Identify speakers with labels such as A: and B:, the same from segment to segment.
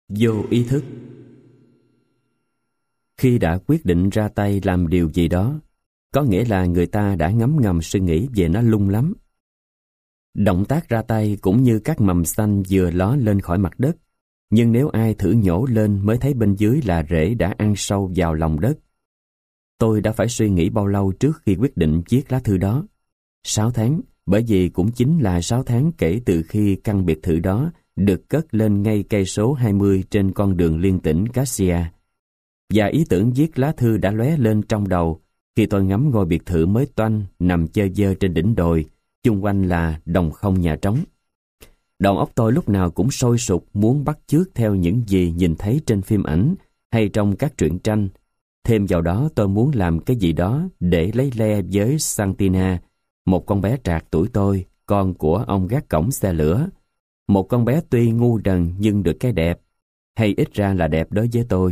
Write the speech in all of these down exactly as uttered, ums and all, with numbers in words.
A: Vô ý thức. Khi đã quyết định ra tay làm điều gì đó, có nghĩa là người ta đã ngấm ngầm suy nghĩ về nó lung lắm. Động tác ra tay cũng như các mầm xanh vừa ló lên khỏi mặt đất, nhưng nếu ai thử nhổ lên mới thấy bên dưới là rễ đã ăn sâu vào lòng đất. Tôi đã phải suy nghĩ bao lâu trước khi quyết định viết lá thư đó? Sáu tháng, bởi vì cũng chính là sáu tháng kể từ khi căn biệt thự đó được cất lên ngay cây số hai mươi trên con đường liên tỉnh Cassia. Và ý tưởng viết lá thư đã lóe lên trong đầu khi tôi ngắm ngôi biệt thự mới toanh nằm chơ vơ trên đỉnh đồi, chung quanh là đồng không nhà trống. Đầu óc tôi lúc nào cũng sôi sục muốn bắt chước theo những gì nhìn thấy trên phim ảnh hay trong các truyện tranh. Thêm vào đó tôi muốn làm cái gì đó để lấy le với Santina, một con bé trạc tuổi tôi, con của ông gác cổng xe lửa. Một con bé tuy ngu đần nhưng được cái đẹp, hay ít ra là đẹp đối với tôi.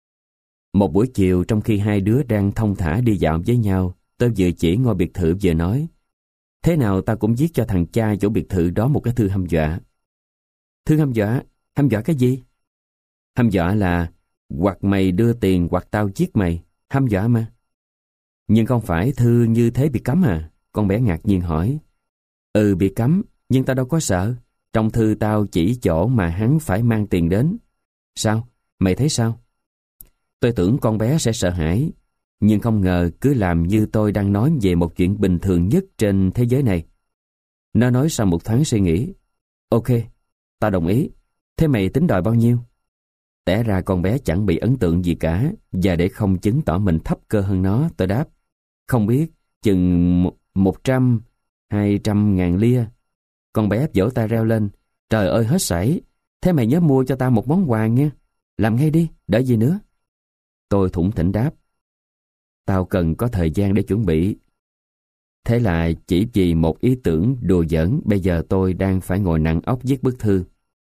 A: Một buổi chiều trong khi hai đứa đang thong thả đi dạo với nhau, tôi vừa chỉ ngôi biệt thự vừa nói: thế nào ta cũng viết cho thằng cha chỗ biệt thự đó một cái thư hăm dọa. Thư hăm dọa? Hăm dọa cái gì? Hăm dọa là hoặc mày đưa tiền hoặc tao giết mày. Hăm dọa mà. Nhưng không phải thư như thế bị cấm à? Con bé ngạc nhiên hỏi. Ừ, bị cấm, nhưng tao đâu có sợ. Trong thư tao chỉ chỗ mà hắn phải mang tiền đến. Sao? Mày thấy sao? Tôi tưởng con bé sẽ sợ hãi, nhưng không ngờ cứ làm như tôi đang nói về một chuyện bình thường nhất trên thế giới này. Nó nói sau một thoáng suy nghĩ: ok, tao đồng ý. Thế mày tính đòi bao nhiêu? Té ra con bé chẳng bị ấn tượng gì cả, và để không chứng tỏ mình thấp cơ hơn nó, tôi đáp: không biết, chừng một trăm, hai trăm ngàn lia. Con bé vỗ tay reo lên: trời ơi hết sảy, thế mày nhớ mua cho tao một món quà nha. Làm ngay đi, đợi gì nữa? Tôi thủng thỉnh đáp: tao cần có thời gian để chuẩn bị. Thế là chỉ vì một ý tưởng đùa giỡn, bây giờ tôi đang phải ngồi nặng óc viết bức thư.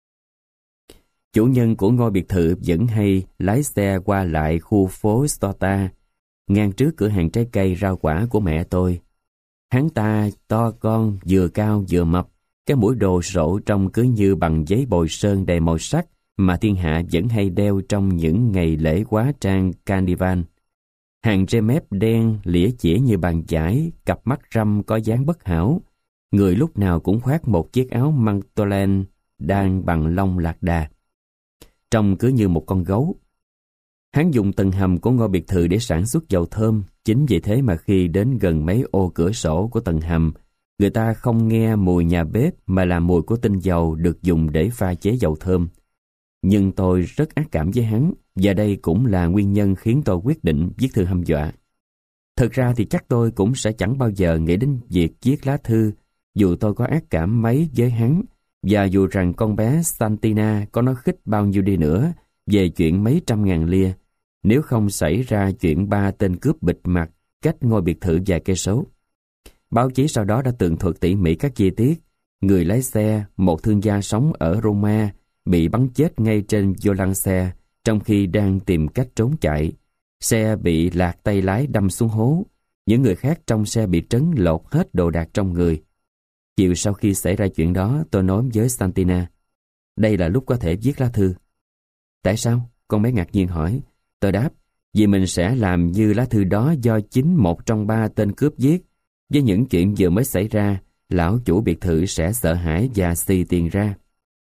A: Chủ nhân của ngôi biệt thự vẫn hay lái xe qua lại khu phố Stota, ngang trước cửa hàng trái cây rau quả của mẹ tôi. Hắn ta to con, vừa cao vừa mập, cái mũi đồ sộ trông cứ như bằng giấy bồi sơn đầy màu sắc mà thiên hạ vẫn hay đeo trong những ngày lễ hóa trang Carnival. Hàng rê mép đen lĩa chĩa như bàn chải, cặp mắt răm có dáng bất hảo. Người lúc nào cũng khoác một chiếc áo mantolin đan bằng lông lạc đà, trông cứ như một con gấu. Hắn dùng tầng hầm của ngôi biệt thự để sản xuất dầu thơm. Chính vì thế mà khi đến gần mấy ô cửa sổ của tầng hầm, người ta không nghe mùi nhà bếp mà là mùi của tinh dầu được dùng để pha chế dầu thơm. Nhưng tôi rất ác cảm với hắn, và đây cũng là nguyên nhân khiến tôi quyết định viết thư hăm dọa. Thực ra thì chắc tôi cũng sẽ chẳng bao giờ nghĩ đến việc viết lá thư, dù tôi có ác cảm mấy với hắn, và dù rằng con bé Santina có nói khích bao nhiêu đi nữa về chuyện mấy trăm ngàn lia, nếu không xảy ra chuyện ba tên cướp bịt mặt cách ngôi biệt thự vài cây số. Báo chí sau đó đã tường thuật tỉ mỉ các chi tiết. Người lái xe, một thương gia sống ở Roma, bị bắn chết ngay trên vô lăng xe trong khi đang tìm cách trốn chạy. Xe bị lạc tay lái đâm xuống hố. Những người khác trong xe bị trấn lột hết đồ đạc trong người. Chiều sau khi xảy ra chuyện đó, tôi nói với Santina: đây là lúc có thể viết lá thư. Tại sao? Con bé ngạc nhiên hỏi. Tôi đáp: vì mình sẽ làm như lá thư đó do chính một trong ba tên cướp viết. Với những chuyện vừa mới xảy ra, lão chủ biệt thự sẽ sợ hãi và xì tiền ra.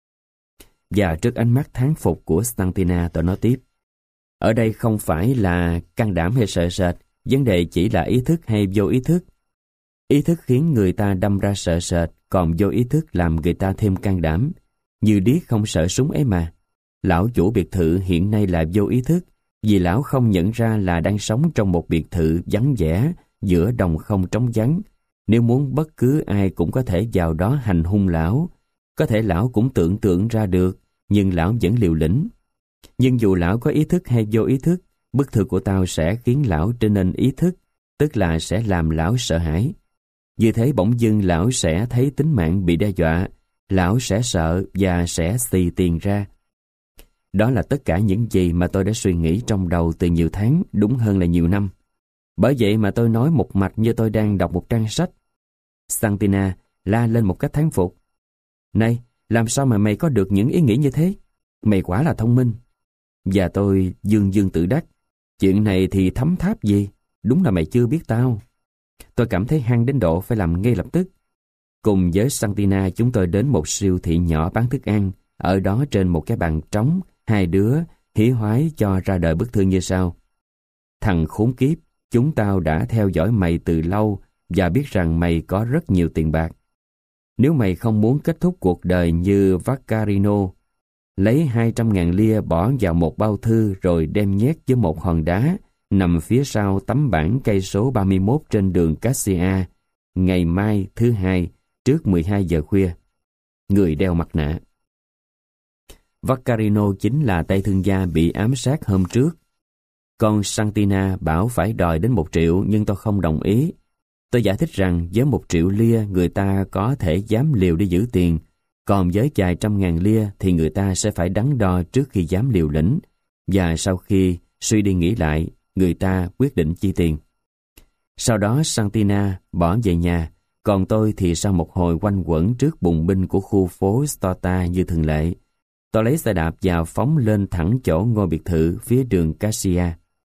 A: Và trước ánh mắt thán phục của Santina, tôi nói tiếp: ở đây không phải là can đảm hay sợ sệt, vấn đề chỉ là ý thức hay vô ý thức. Ý thức khiến người ta đâm ra sợ sệt, còn vô ý thức làm người ta thêm can đảm. Như điếc không sợ súng ấy mà. Lão chủ biệt thự hiện nay là vô ý thức, vì lão không nhận ra là đang sống trong một biệt thự vắng vẻ giữa đồng không trống vắng. Nếu muốn, bất cứ ai cũng có thể vào đó hành hung lão. Có thể lão cũng tưởng tượng ra được, nhưng lão vẫn liều lĩnh. Nhưng dù lão có ý thức hay vô ý thức, bức thư của tao sẽ khiến lão trở nên ý thức, tức là sẽ làm lão sợ hãi. Như thế bỗng dưng lão sẽ thấy tính mạng bị đe dọa, lão sẽ sợ và sẽ xì tiền ra. Đó là tất cả những gì mà tôi đã suy nghĩ trong đầu từ nhiều tháng, đúng hơn là nhiều năm. Bởi vậy mà tôi nói một mạch như tôi đang đọc một trang sách. Santina la lên một cách thán phục: này, làm sao mà mày có được những ý nghĩ như thế? Mày quả là thông minh. Và tôi dương dương tự đắc. Chuyện này thì thấm tháp gì, đúng là mày chưa biết tao. Tôi cảm thấy hăng đến độ phải làm ngay lập tức. Cùng với Santina chúng tôi đến một siêu thị nhỏ bán thức ăn. Ở đó trên một cái bàn trống, hai đứa hí hoái cho ra đời bức thư như sau. Thằng khốn kiếp, chúng tao đã theo dõi mày từ lâu và biết rằng mày có rất nhiều tiền bạc. Nếu mày không muốn kết thúc cuộc đời như Vaccarino, lấy hai trăm ngàn lia bỏ vào một bao thư rồi đem nhét với một hòn đá nằm phía sau tấm bảng cây số ba mươi mốt trên đường Cassia, ngày mai thứ hai trước mười hai giờ khuya. Người đeo mặt nạ. Vaccarino chính là tay thương gia bị ám sát hôm trước. Con Santina bảo phải đòi đến một triệu nhưng tôi không đồng ý. Tôi giải thích rằng với một triệu lia người ta có thể dám liều đi giữ tiền, còn với vài trăm ngàn lia thì người ta sẽ phải đắn đo trước khi dám liều lĩnh, và sau khi suy đi nghĩ lại, người ta quyết định chi tiền. Sau đó Santina bỏ về nhà, còn tôi thì sau một hồi quanh quẩn trước bùng binh của khu phố Storta như thường lệ, tôi lấy xe đạp và phóng lên thẳng chỗ ngôi biệt thự phía đường Cassia.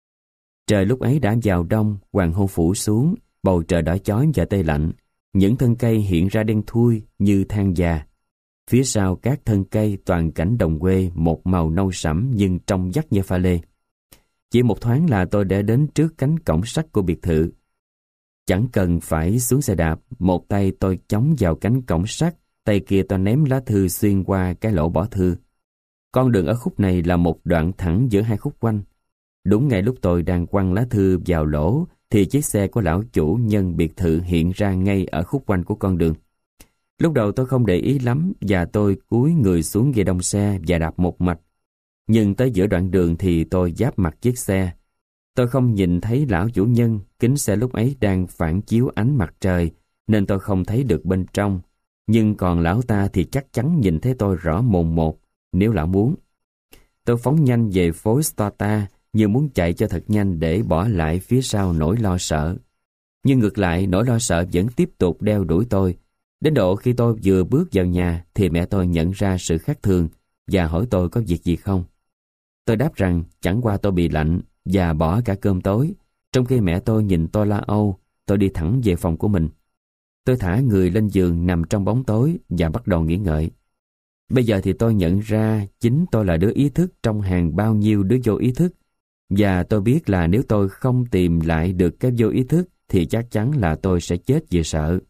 A: Trời lúc ấy đã vào đông, hoàng hôn phủ xuống, bầu trời đỏ chói và tê lạnh, những thân cây hiện ra đen thui như than già. Phía sau các thân cây toàn cảnh đồng quê một màu nâu sẫm nhưng trong vắt như pha lê. Chỉ một thoáng là tôi đã đến trước cánh cổng sắt của biệt thự. Chẳng cần phải xuống xe đạp, một tay tôi chống vào cánh cổng sắt, tay kia tôi ném lá thư xuyên qua cái lỗ bỏ thư. Con đường ở khúc này là một đoạn thẳng giữa hai khúc quanh. Đúng ngay lúc tôi đang quăng lá thư vào lỗ, thì chiếc xe của lão chủ nhân biệt thự hiện ra ngay ở khúc quanh của con đường. Lúc đầu tôi không để ý lắm và tôi cúi người xuống ghe đông xe và đạp một mạch. Nhưng tới giữa đoạn đường thì tôi giáp mặt chiếc xe. Tôi không nhìn thấy lão chủ nhân, kính xe lúc ấy đang phản chiếu ánh mặt trời, nên tôi không thấy được bên trong. Nhưng còn lão ta thì chắc chắn nhìn thấy tôi rõ mồn một, nếu lão muốn. Tôi phóng nhanh về phố Storta, như muốn chạy cho thật nhanh để bỏ lại phía sau nỗi lo sợ. Nhưng ngược lại, nỗi lo sợ vẫn tiếp tục đeo đuổi tôi. Đến độ khi tôi vừa bước vào nhà thì mẹ tôi nhận ra sự khác thường và hỏi tôi có việc gì không. Tôi đáp rằng chẳng qua tôi bị lạnh và bỏ cả cơm tối. Trong khi mẹ tôi nhìn tôi lo âu, tôi đi thẳng về phòng của mình. Tôi thả người lên giường nằm trong bóng tối và bắt đầu nghĩ ngợi. Bây giờ thì tôi nhận ra chính tôi là đứa ý thức trong hàng bao nhiêu đứa vô ý thức. Và tôi biết là nếu tôi không tìm lại được cái vô ý thức thì chắc chắn là tôi sẽ chết vì sợ.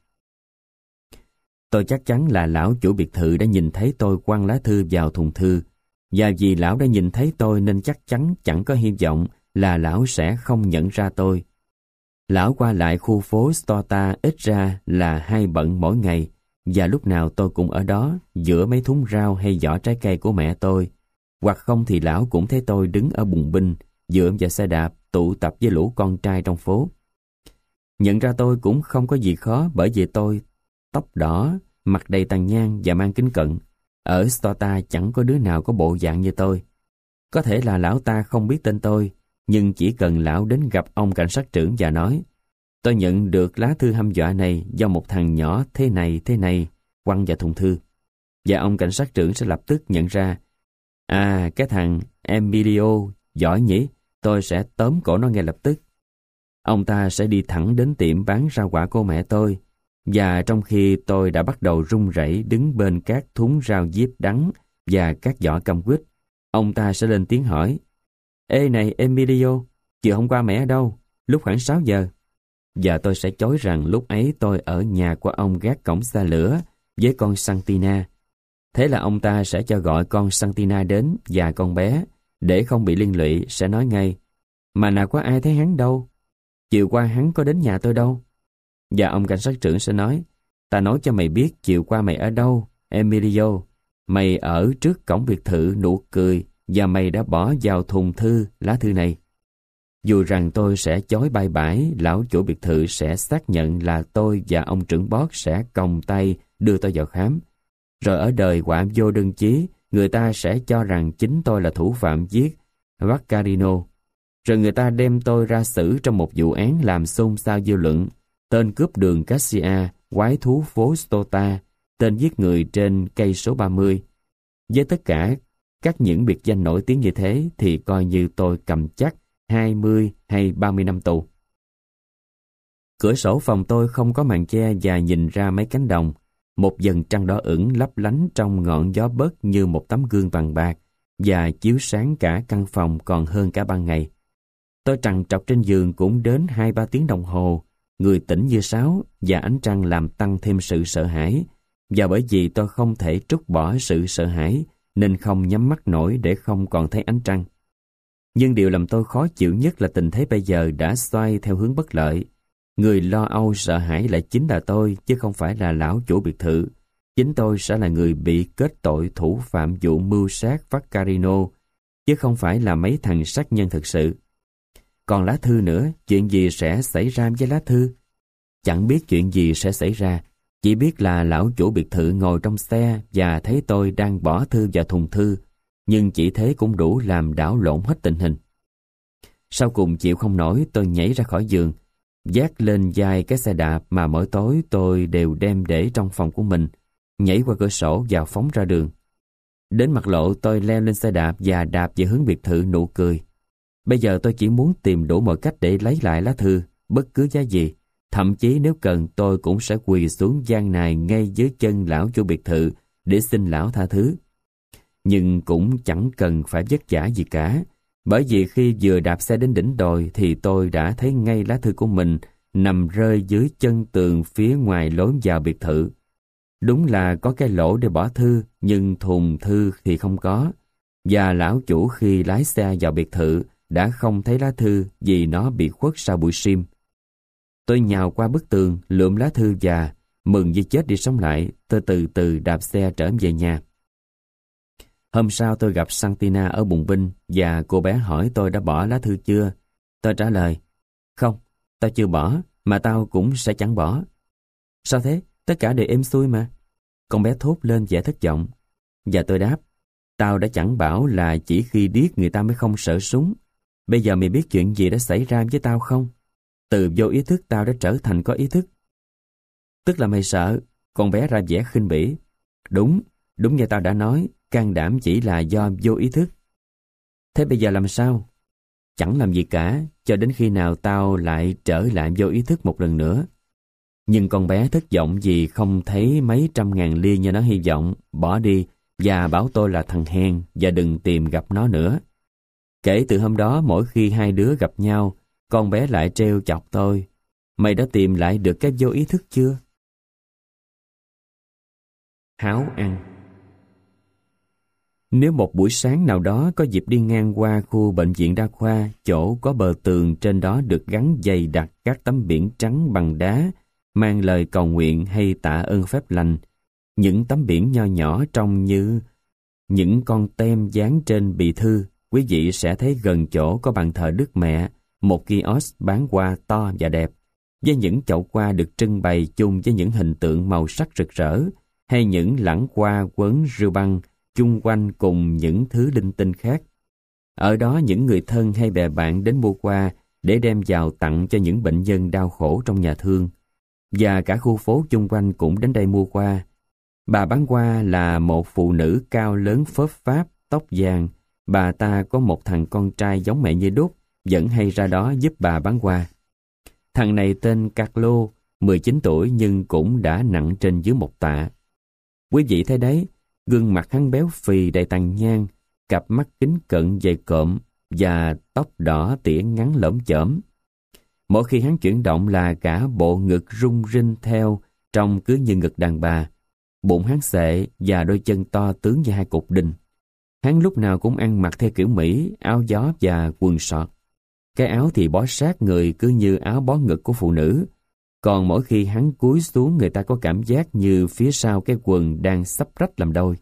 A: Tôi chắc chắn là lão chủ biệt thự đã nhìn thấy tôi quăng lá thư vào thùng thư. Và vì lão đã nhìn thấy tôi nên chắc chắn chẳng có hy vọng là lão sẽ không nhận ra tôi. Lão qua lại khu phố Storta ít ra là hai bận mỗi ngày, và lúc nào tôi cũng ở đó giữa mấy thúng rau hay giỏ trái cây của mẹ tôi. Hoặc không thì lão cũng thấy tôi đứng ở bùng binh, dựa vào xe đạp, tụ tập với lũ con trai trong phố. Nhận ra tôi cũng không có gì khó bởi vì tôi tóc đỏ, mặt đầy tàn nhang và mang kính cận. Ở Storta chẳng có đứa nào có bộ dạng như tôi. Có thể là lão ta không biết tên tôi, nhưng chỉ cần lão đến gặp ông cảnh sát trưởng và nói tôi nhận được lá thư hăm dọa này do một thằng nhỏ thế này thế này quăng vào thùng thư. Và ông cảnh sát trưởng sẽ lập tức nhận ra à, cái thằng Emilio giỏi nhỉ, tôi sẽ tóm cổ nó ngay lập tức. Ông ta sẽ đi thẳng đến tiệm bán rau quả của mẹ tôi, và trong khi tôi đã bắt đầu run rẩy đứng bên các thúng rau diếp đắng và các giỏ cam quýt, ông ta sẽ lên tiếng hỏi: Ê này Emilio, chiều hôm qua mẹ ở đâu? Lúc khoảng sáu giờ. Và tôi sẽ chối rằng lúc ấy tôi ở nhà của ông gác cổng xa lửa với con Santina. Thế là ông ta sẽ cho gọi con Santina đến và con bé, để không bị liên lụy sẽ nói ngay: Mà nào có ai thấy hắn đâu, chiều qua hắn có đến nhà tôi đâu. Và ông cảnh sát trưởng sẽ nói: Ta nói cho mày biết chiều qua mày ở đâu, Emilio. Mày ở trước cổng biệt thự nụ cười và mày đã bỏ vào thùng thư lá thư này. Dù rằng tôi sẽ chối bày bãi, lão chủ biệt thự sẽ xác nhận là tôi và ông trưởng bót sẽ còng tay đưa tôi vào khám. Rồi ở đời quả vô đơn chí, người ta sẽ cho rằng chính tôi là thủ phạm giết Vaccarino. Rồi người ta đem tôi ra xử trong một vụ án làm xôn xao dư luận: tên cướp đường Cassia, quái thú phố Storta, tên giết người trên cây số ba mươi. Với tất cả Các những biệt danh nổi tiếng như thế thì coi như tôi cầm chắc hai mươi hay ba mươi năm tù. Cửa sổ phòng tôi không có màn che và nhìn ra mấy cánh đồng. Một dần trăng đỏ ửng lấp lánh trong ngọn gió bớt như một tấm gương vàng bạc và chiếu sáng cả căn phòng còn hơn cả ban ngày. Tôi trằn trọc trên giường cũng đến hai ba tiếng đồng hồ, người tỉnh như sáo và ánh trăng làm tăng thêm sự sợ hãi. Và bởi vì tôi không thể trút bỏ sự sợ hãi nên không nhắm mắt nổi để không còn thấy ánh trăng. Nhưng điều làm tôi khó chịu nhất là tình thế bây giờ đã xoay theo hướng bất lợi. Người lo âu sợ hãi lại chính là tôi, chứ không phải là lão chủ biệt thự. Chính tôi sẽ là người bị kết tội thủ phạm vụ mưu sát Vaccarino, chứ không phải là mấy thằng sát nhân thực sự. Còn lá thư nữa, chuyện gì sẽ xảy ra với lá thư? Chẳng biết chuyện gì sẽ xảy ra, chỉ biết là lão chủ biệt thự ngồi trong xe và thấy tôi đang bỏ thư vào thùng thư, nhưng chỉ thế cũng đủ làm đảo lộn hết tình hình. Sau cùng chịu không nổi, tôi nhảy ra khỏi giường, vác lên vai cái xe đạp mà mỗi tối tôi đều đem để trong phòng của mình, nhảy qua cửa sổ và phóng ra đường. Đến mặt lộ tôi leo lên xe đạp và đạp về hướng biệt thự nụ cười. Bây giờ tôi chỉ muốn tìm đủ mọi cách để lấy lại lá thư, bất cứ giá gì. Thậm chí nếu cần tôi cũng sẽ quỳ xuống gian nài ngay dưới chân lão chủ biệt thự để xin lão tha thứ. Nhưng cũng chẳng cần phải vất vả gì cả, bởi vì khi vừa đạp xe đến đỉnh đồi thì tôi đã thấy ngay lá thư của mình nằm rơi dưới chân tường phía ngoài lối vào biệt thự. Đúng là có cái lỗ để bỏ thư, nhưng thùng thư thì không có. Và lão chủ khi lái xe vào biệt thự đã không thấy lá thư vì nó bị khuất sau bụi sim. Tôi nhào qua bức tường, lượm lá thư và, mừng như chết đi sống lại, tôi từ từ đạp xe trở về nhà. Hôm sau tôi gặp Santina ở bùng binh và cô bé hỏi tôi đã bỏ lá thư chưa. Tôi trả lời, không, tao chưa bỏ, mà tao cũng sẽ chẳng bỏ. Sao thế? Tất cả đều êm xuôi mà. Con bé thốt lên vẻ thất vọng. Và tôi đáp, tao đã chẳng bảo là chỉ khi điếc người ta mới không sợ súng. Bây giờ mày biết chuyện gì đã xảy ra với tao không? Từ vô ý thức tao đã trở thành có ý thức. Tức là mày sợ? Con bé ra vẻ khinh bỉ. Đúng, đúng như tao đã nói, can đảm chỉ là do vô ý thức. Thế bây giờ làm sao? Chẳng làm gì cả, cho đến khi nào tao lại trở lại vô ý thức một lần nữa. Nhưng con bé thất vọng vì không thấy mấy trăm ngàn ly như nó hy vọng, bỏ đi và bảo tôi là thằng hèn và đừng tìm gặp nó nữa. Kể từ hôm đó, mỗi khi hai đứa gặp nhau, con bé lại trêu chọc tôi. Mày đã tìm lại được cái vô ý thức chưa? Háo ăn. Nếu một buổi sáng nào đó có dịp đi ngang qua khu bệnh viện đa khoa, chỗ có bờ tường trên đó được gắn dày đặc các tấm biển trắng bằng đá, mang lời cầu nguyện hay tạ ơn phép lành, những tấm biển nho nhỏ trông như những con tem dán trên bì thư, quý vị sẽ thấy gần chỗ có bàn thờ Đức Mẹ, một kiosk bán hoa to và đẹp, với những chậu hoa được trưng bày chung với những hình tượng màu sắc rực rỡ, hay những lẵng hoa quấn rêu băng chung quanh cùng những thứ linh tinh khác. Ở đó những người thân hay bè bạn đến mua hoa để đem vào tặng cho những bệnh nhân đau khổ trong nhà thương. Và cả khu phố chung quanh cũng đến đây mua hoa. Bà bán hoa là một phụ nữ cao lớn phớp pháp, tóc vàng. Bà ta có một thằng con trai giống mẹ như đúc, vẫn hay ra đó giúp bà bán hoa. Thằng này tên Carlo, mười chín tuổi nhưng cũng đã nặng trên dưới một tạ. Quý vị thấy đấy, gương mặt hắn béo phì đầy tàn nhang, cặp mắt kính cận dày cộm và tóc đỏ tỉa ngắn lởm chởm. Mỗi khi hắn chuyển động là cả bộ ngực rung rinh theo, trông cứ như ngực đàn bà. Bụng hắn xệ và đôi chân to tướng như hai cục đinh. Hắn lúc nào cũng ăn mặc theo kiểu Mỹ, áo gió và quần sọt. Cái áo thì bó sát người cứ như áo bó ngực của phụ nữ. Còn mỗi khi hắn cúi xuống người ta có cảm giác như phía sau cái quần đang sắp rách làm đôi.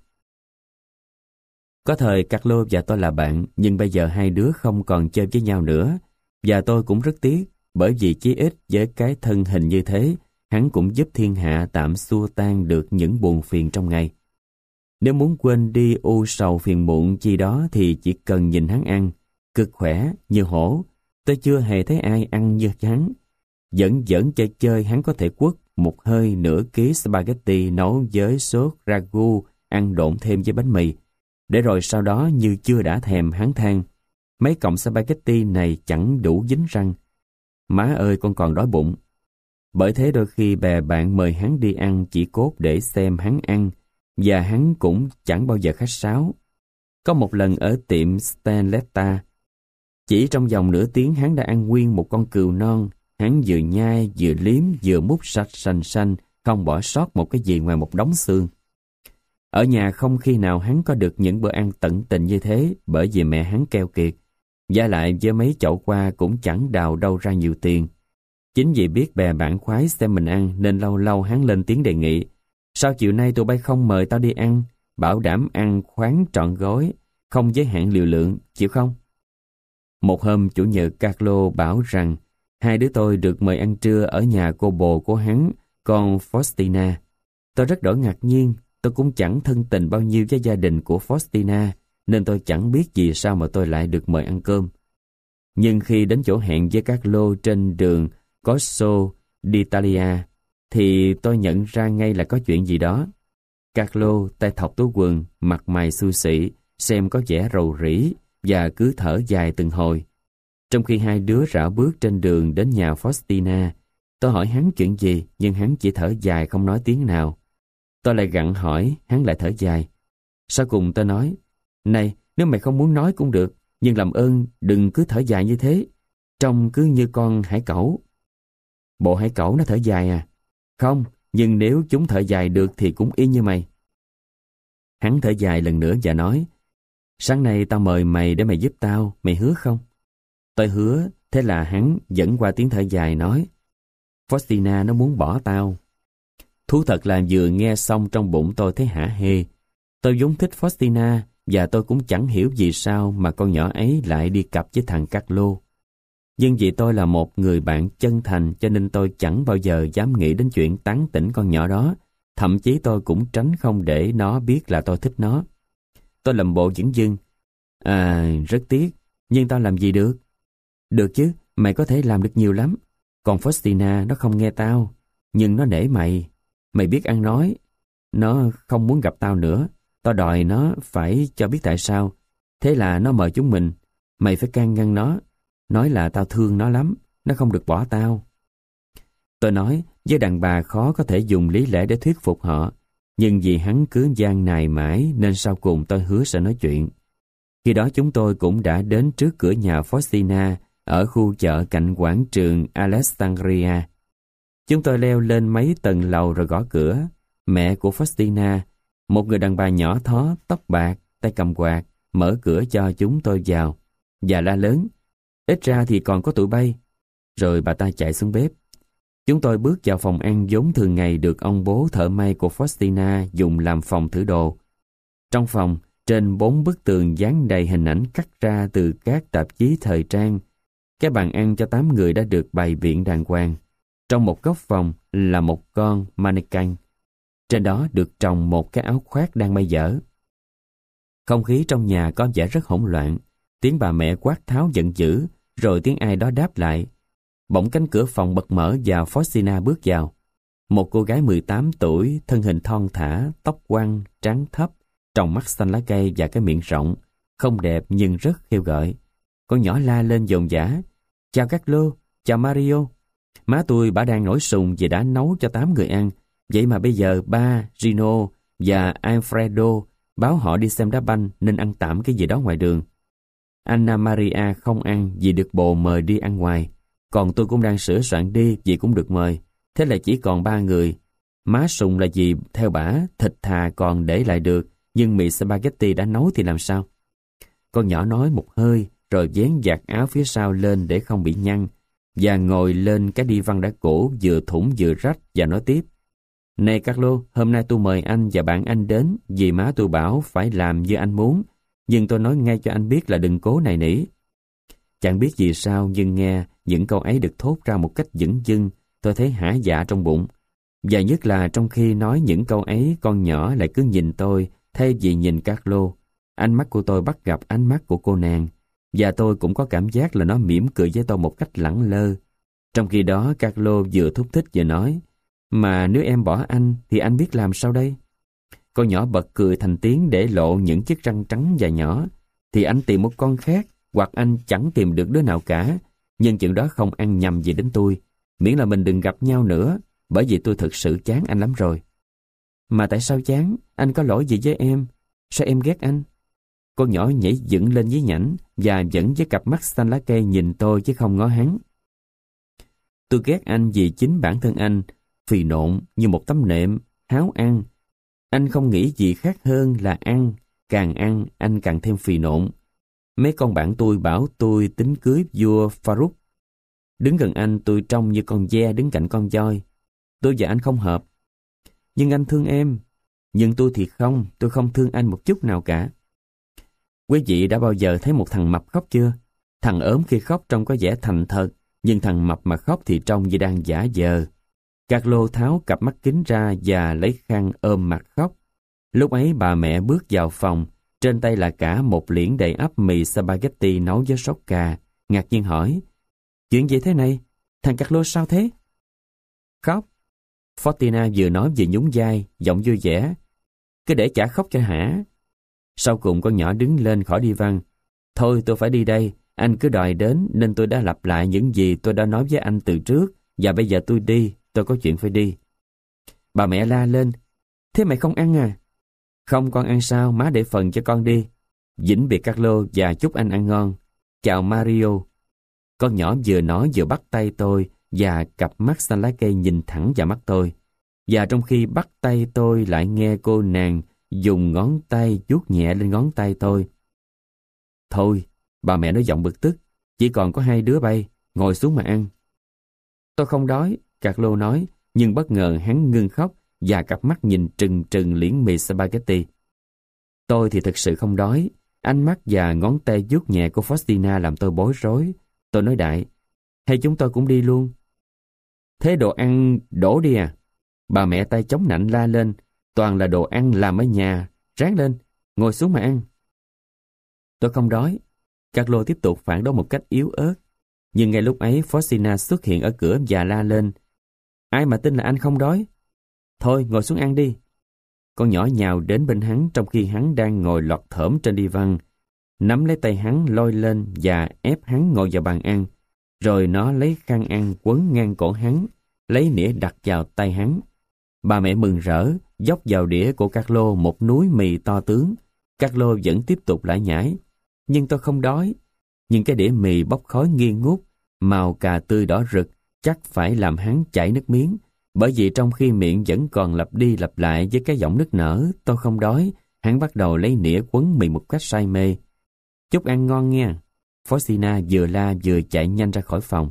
A: Có thời Carlo và tôi là bạn, nhưng bây giờ hai đứa không còn chơi với nhau nữa. Và tôi cũng rất tiếc, bởi vì chí ít với cái thân hình như thế, hắn cũng giúp thiên hạ tạm xua tan được những buồn phiền trong ngày. Nếu muốn quên đi u sầu phiền muộn chi đó thì chỉ cần nhìn hắn ăn, cực khỏe như hổ. Tôi chưa hề thấy ai ăn như hắn. Dẫn dẫn chơi chơi hắn có thể quất một hơi nửa ký spaghetti nấu với sốt ragu ăn độn thêm với bánh mì. Để rồi sau đó như chưa đã thèm hắn than, mấy cọng spaghetti này chẳng đủ dính răng. Má ơi, con còn đói bụng. Bởi thế đôi khi bè bạn mời hắn đi ăn chỉ cốt để xem hắn ăn, và hắn cũng chẳng bao giờ khách sáo. Có một lần ở tiệm Stanletta, chỉ trong vòng nửa tiếng hắn đã ăn nguyên một con cừu non. Hắn vừa nhai, vừa liếm, vừa múc sạch sành xanh, không bỏ sót một cái gì ngoài một đống xương. Ở nhà không khi nào hắn có được những bữa ăn tận tình như thế, bởi vì mẹ hắn keo kiệt. Và lại với mấy chậu qua cũng chẳng đào đâu ra nhiều tiền. Chính vì biết bè bạn khoái xem mình ăn nên lâu lâu hắn lên tiếng đề nghị: sao chiều nay tụi bay không mời tao đi ăn, bảo đảm ăn khoáng trọn gói, không giới hạn liều lượng, chịu không? Một hôm chủ nhật Carlo bảo rằng hai đứa tôi được mời ăn trưa ở nhà cô bồ của hắn, con Faustina. Tôi rất đổi ngạc nhiên, tôi cũng chẳng thân tình bao nhiêu với gia đình của Faustina, nên tôi chẳng biết vì sao mà tôi lại được mời ăn cơm. Nhưng khi đến chỗ hẹn với Carlo trên đường Corso d'Italia, thì tôi nhận ra ngay là có chuyện gì đó. Carlo tay thọc túi quần, mặt mày xu xị, xem có vẻ rầu rĩ và cứ thở dài từng hồi. Trong khi hai đứa rảo bước trên đường đến nhà Faustina, tôi hỏi hắn chuyện gì, nhưng hắn chỉ thở dài không nói tiếng nào. Tôi lại gặng hỏi, hắn lại thở dài. Sau cùng tôi nói: này, nếu mày không muốn nói cũng được, nhưng làm ơn đừng cứ thở dài như thế, trông cứ như con hải cẩu. Bộ hải cẩu nó thở dài à? Không, nhưng nếu chúng thở dài được thì cũng y như mày. Hắn thở dài lần nữa và nói: sáng nay tao mời mày để mày giúp tao, mày hứa không? Tôi hứa. Thế là hắn dẫn qua tiếng thở dài nói: Faustina nó muốn bỏ tao. Thú thật là vừa nghe xong trong bụng tôi thấy hả hê. Tôi vốn thích Faustina, và tôi cũng chẳng hiểu vì sao mà con nhỏ ấy lại đi cặp với thằng Carlo. Nhưng vì tôi là một người bạn chân thành, cho nên tôi chẳng bao giờ dám nghĩ đến chuyện tán tỉnh con nhỏ đó. Thậm chí tôi cũng tránh không để nó biết là tôi thích nó. Tôi làm bộ dửng dưng: à, rất tiếc, nhưng tao làm gì được? Được chứ, mày có thể làm được nhiều lắm. Còn Faustina nó không nghe tao, nhưng nó nể mày. Mày biết ăn nói. Nó không muốn gặp tao nữa. Tao đòi nó phải cho biết tại sao. Thế là nó mời chúng mình. Mày phải can ngăn nó, nói là tao thương nó lắm, nó không được bỏ tao. Tôi nói, với đàn bà khó có thể dùng lý lẽ để thuyết phục họ, nhưng vì hắn cứ gian nài mãi nên sau cùng tôi hứa sẽ nói chuyện. Khi đó chúng tôi cũng đã đến trước cửa nhà Faustina ở khu chợ cạnh quảng trường Alessandria. Chúng tôi leo lên mấy tầng lầu rồi gõ cửa. Mẹ của Faustina, một người đàn bà nhỏ thó, tóc bạc, tay cầm quạt, mở cửa cho chúng tôi vào và la lớn: ít ra thì còn có tụi bay. Rồi bà ta chạy xuống bếp. Chúng tôi bước vào phòng ăn vốn thường ngày được ông bố thợ may của Faustina dùng làm phòng thử đồ. Trong phòng, trên bốn bức tường dán đầy hình ảnh cắt ra từ các tạp chí thời trang. Cái bàn ăn cho tám người đã được bày biện đàng hoàng. Trong một góc phòng là một con mannequin. Trên đó được trồng một cái áo khoác đang may dở. Không khí trong nhà có vẻ rất hỗn loạn. Tiếng bà mẹ quát tháo giận dữ, rồi tiếng ai đó đáp lại. Bỗng cánh cửa phòng bật mở và Faustina bước vào. Một cô gái mười tám tuổi, thân hình thon thả, tóc quăn, trán thấp, tròng mắt xanh lá cây và cái miệng rộng, không đẹp nhưng rất khiêu gợi. Con nhỏ la lên dồn dã: chào Carlo, chào Mario. Má tôi bả đang nổi sùng vì đã nấu cho tám người ăn. Vậy mà bây giờ ba, Gino và Alfredo báo họ đi xem đá banh nên ăn tạm cái gì đó ngoài đường. Anna Maria không ăn vì được bồ mời đi ăn ngoài. Còn tôi cũng đang sửa soạn đi vì cũng được mời. Thế là chỉ còn ba người. Má sùng là gì theo bả, thịt thà còn để lại được, nhưng mì spaghetti đã nấu thì làm sao? Con nhỏ nói một hơi rồi vén vạt áo phía sau lên để không bị nhăn, và ngồi lên cái đi văn đã cũ vừa thủng vừa rách và nói tiếp: này Carlo, hôm nay tôi mời anh và bạn anh đến vì má tôi bảo phải làm như anh muốn, nhưng tôi nói ngay cho anh biết là đừng cố nài nỉ. Chẳng biết vì sao nhưng nghe những câu ấy được thốt ra một cách dửng dưng, tôi thấy hả dạ trong bụng. Và nhất là trong khi nói những câu ấy, con nhỏ lại cứ nhìn tôi thay vì nhìn Carlo. Ánh mắt của tôi bắt gặp ánh mắt của cô nàng, và tôi cũng có cảm giác là nó mỉm cười với tôi một cách lẳng lơ. Trong khi đó Carlo vừa thúc thích vừa nói: mà nếu em bỏ anh thì anh biết làm sao đây? Con nhỏ bật cười thành tiếng để lộ những chiếc răng trắng và nhỏ. Thì anh tìm một con khác, hoặc anh chẳng tìm được đứa nào cả. Nhưng chuyện đó không ăn nhầm gì đến tôi, miễn là mình đừng gặp nhau nữa, bởi vì tôi thực sự chán anh lắm rồi. Mà tại sao chán? Anh có lỗi gì với em? Sao em ghét anh? Con nhỏ nhảy dựng lên với nhảnh và vẫn với cặp mắt xanh lá cây nhìn tôi chứ không ngó hắn. Tôi ghét anh vì chính bản thân anh phì nộn như một tấm nệm, háo ăn. Anh không nghĩ gì khác hơn là ăn, càng ăn anh càng thêm phì nộn. Mấy con bạn tôi bảo tôi tính cưới vua Farouk. Đứng gần anh tôi trông như con ve đứng cạnh con voi. Tôi và anh không hợp. Nhưng anh thương em. Nhưng tôi thì không, tôi không thương anh một chút nào cả. Quý vị đã bao giờ thấy một thằng mập khóc chưa? Thằng ốm khi khóc trông có vẻ thành thật, nhưng thằng mập mà khóc thì trông như đang giả vờ. Carlo tháo cặp mắt kính ra và lấy khăn ôm mặt khóc. Lúc ấy bà mẹ bước vào phòng, trên tay là cả một liễn đầy ắp mì spaghetti nấu với sốt cà, ngạc nhiên hỏi: chuyện gì thế này? Thằng Carlo sao thế? Khóc. Faustina vừa nói vừa nhún vai, giọng vui vẻ. Cứ để chả khóc cho hả? Sau cùng con nhỏ đứng lên khỏi đi văn. Thôi tôi phải đi đây, anh cứ đòi đến nên tôi đã lặp lại những gì tôi đã nói với anh từ trước, và bây giờ tôi đi, tôi có chuyện phải đi. Bà mẹ la lên: thế mày không ăn à? Không, con ăn sao, má để phần cho con đi. Vĩnh biệt Carlo và chúc anh ăn ngon. Chào Mario. Con nhỏ vừa nói vừa bắt tay tôi, và cặp mắt xanh lá cây nhìn thẳng vào mắt tôi. Và trong khi bắt tay tôi lại nghe cô nàng dùng ngón tay vuốt nhẹ lên ngón tay tôi. Thôi, bà mẹ nói giọng bực tức, chỉ còn có hai đứa bay, ngồi xuống mà ăn. Tôi không đói, Carlo nói, nhưng bất ngờ hắn ngưng khóc và cặp mắt nhìn trừng trừng liễn mì spaghetti. Tôi thì thực sự không đói. Ánh mắt và ngón tay vuốt nhẹ của Faustina làm tôi bối rối. Tôi nói đại: hay chúng tôi cũng đi luôn? Thế đồ ăn đổ đi à? Bà mẹ tay chống nạnh la lên: toàn là đồ ăn làm ở nhà, ráng lên, ngồi xuống mà ăn. Tôi không đói. Carlo tiếp tục phản đối một cách yếu ớt. Nhưng ngay lúc ấy Faustina xuất hiện ở cửa và la lên: ai mà tin là anh không đói? Thôi ngồi xuống ăn đi. Con nhỏ nhào đến bên hắn trong khi hắn đang ngồi lọt thởm trên đi văn, nắm lấy tay hắn lôi lên và ép hắn ngồi vào bàn ăn. Rồi nó lấy khăn ăn quấn ngang cổ hắn, lấy nĩa đặt vào tay hắn. Bà mẹ mừng rỡ dốc vào đĩa của Carlo một núi mì to tướng. Carlo vẫn tiếp tục lải nhải: nhưng tôi không đói. Nhưng cái đĩa mì bốc khói nghi ngút, màu cà tươi đỏ rực, chắc phải làm hắn chảy nước miếng. Bởi vì trong khi miệng vẫn còn lặp đi lặp lại với cái giọng nức nở tôi không đói, hắn bắt đầu lấy nĩa quấn mì một cách say mê. Chúc ăn ngon nghe. Faustina vừa la vừa chạy nhanh ra khỏi phòng.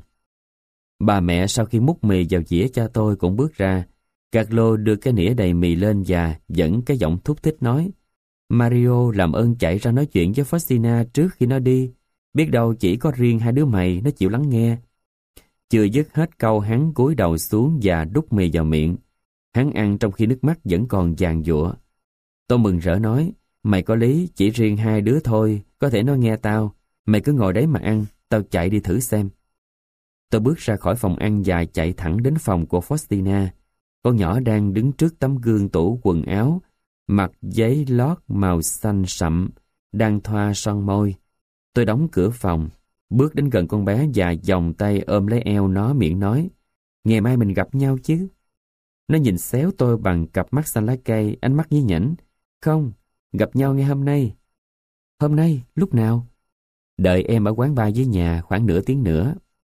A: Bà mẹ sau khi múc mì vào dĩa cho tôi cũng bước ra. Carlo đưa cái nĩa đầy mì lên và dẫn cái giọng thúc thích nói: Mario làm ơn chạy ra nói chuyện với Faustina trước khi nó đi. Biết đâu chỉ có riêng hai đứa mày nó chịu lắng nghe. Chưa dứt hết câu hắn cúi đầu xuống và đút mì vào miệng. Hắn ăn trong khi nước mắt vẫn còn vàng giụa. Tôi mừng rỡ nói: mày có lý, chỉ riêng hai đứa thôi, có thể nó nghe tao. Mày cứ ngồi đấy mà ăn, tao chạy đi thử xem. Tôi bước ra khỏi phòng ăn và chạy thẳng đến phòng của Faustina. Con nhỏ đang đứng trước tấm gương tủ quần áo, mặc giấy lót màu xanh sậm, đang thoa son môi. Tôi đóng cửa phòng, bước đến gần con bé và vòng tay ôm lấy eo nó, miệng nói: ngày mai mình gặp nhau chứ. Nó nhìn xéo tôi bằng cặp mắt xanh lá cây, ánh mắt nhí nhảnh: không, gặp nhau ngay hôm nay. Hôm nay? Lúc nào? Đợi em ở quán bar dưới nhà khoảng nửa tiếng nữa.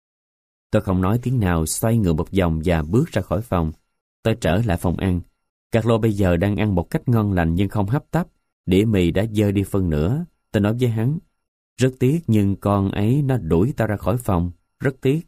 A: Tôi không nói tiếng nào, xoay người một vòng và bước ra khỏi phòng. Tôi trở lại phòng ăn. Carlo bây giờ đang ăn một cách ngon lành nhưng không hấp tấp. Đĩa mì đã dơ đi phân nửa. Tôi nói với hắn: rất tiếc, nhưng con ấy nó đuổi tao ra khỏi phòng. Rất tiếc.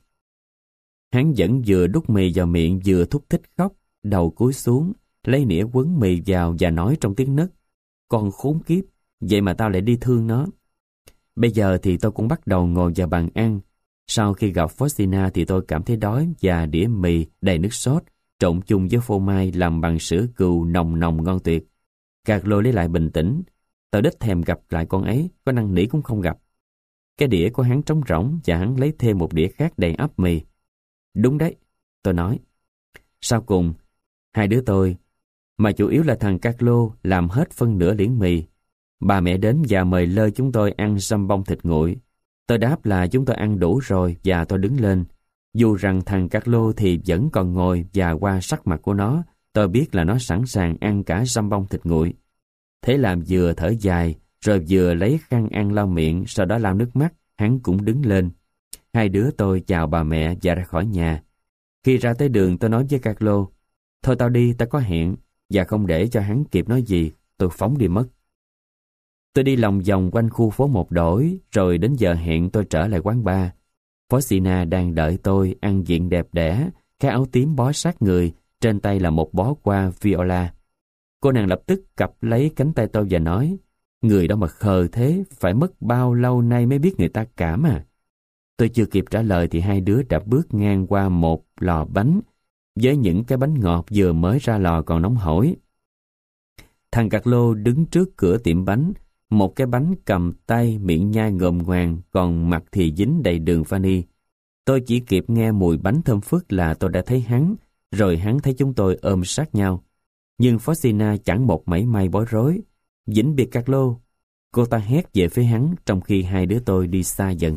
A: Hắn vẫn vừa đút mì vào miệng vừa thúc thích khóc, đầu cúi xuống, lấy nĩa quấn mì vào và nói trong tiếng nấc: con khốn kiếp, vậy mà tao lại đi thương nó. Bây giờ thì tôi cũng bắt đầu ngồi vào bàn ăn. Sau khi gặp Faustina thì tôi cảm thấy đói và đĩa mì đầy nước sốt trộn chung với phô mai làm bằng sữa cừu nồng nồng ngon tuyệt. Carlo lấy lại bình tĩnh. Tao đích thèm gặp lại con ấy, có năn nỉ cũng không gặp. Cái đĩa của hắn trống rỗng và hắn lấy thêm một đĩa khác đầy ắp mì. Đúng đấy, tôi nói. Sau cùng, hai đứa tôi, mà chủ yếu là thằng Carlo làm hết phân nửa liễn mì. Bà mẹ đến và mời lơi chúng tôi ăn sâm bông thịt nguội. Tôi đáp là chúng tôi ăn đủ rồi và tôi đứng lên. Dù rằng thằng Carlo thì vẫn còn ngồi, và qua sắc mặt của nó, tôi biết là nó sẵn sàng ăn cả sâm bông thịt nguội. Thế làm vừa thở dài, rồi vừa lấy khăn ăn lau miệng, sau đó lau nước mắt, hắn cũng đứng lên. Hai đứa tôi chào bà mẹ và ra khỏi nhà. Khi ra tới đường tôi nói với Carlo, thôi tao đi, tao có hẹn, và không để cho hắn kịp nói gì, tôi phóng đi mất. Tôi đi lòng vòng quanh khu phố một đổi, rồi đến giờ hẹn tôi trở lại quán bar. Faustina đang đợi tôi, ăn diện đẹp đẽ, cái áo tím bó sát người, trên tay là một bó hoa viola. Cô nàng lập tức cặp lấy cánh tay tôi và nói, người đó mà khờ thế, phải mất bao lâu nay mới biết người ta cảm à. Tôi chưa kịp trả lời thì hai đứa đã bước ngang qua một lò bánh, với những cái bánh ngọt vừa mới ra lò còn nóng hổi. Thằng Carlo đứng trước cửa tiệm bánh, một cái bánh cầm tay, miệng nhai ngồm ngoàm, còn mặt thì dính đầy đường vani. Tôi chỉ kịp nghe mùi bánh thơm phức là tôi đã thấy hắn, rồi hắn thấy chúng tôi ôm sát nhau. Nhưng Faustina chẳng một mảy may bối rối. Vĩnh biệt Carlo, cô ta hét về phía hắn trong khi hai đứa tôi đi xa dần.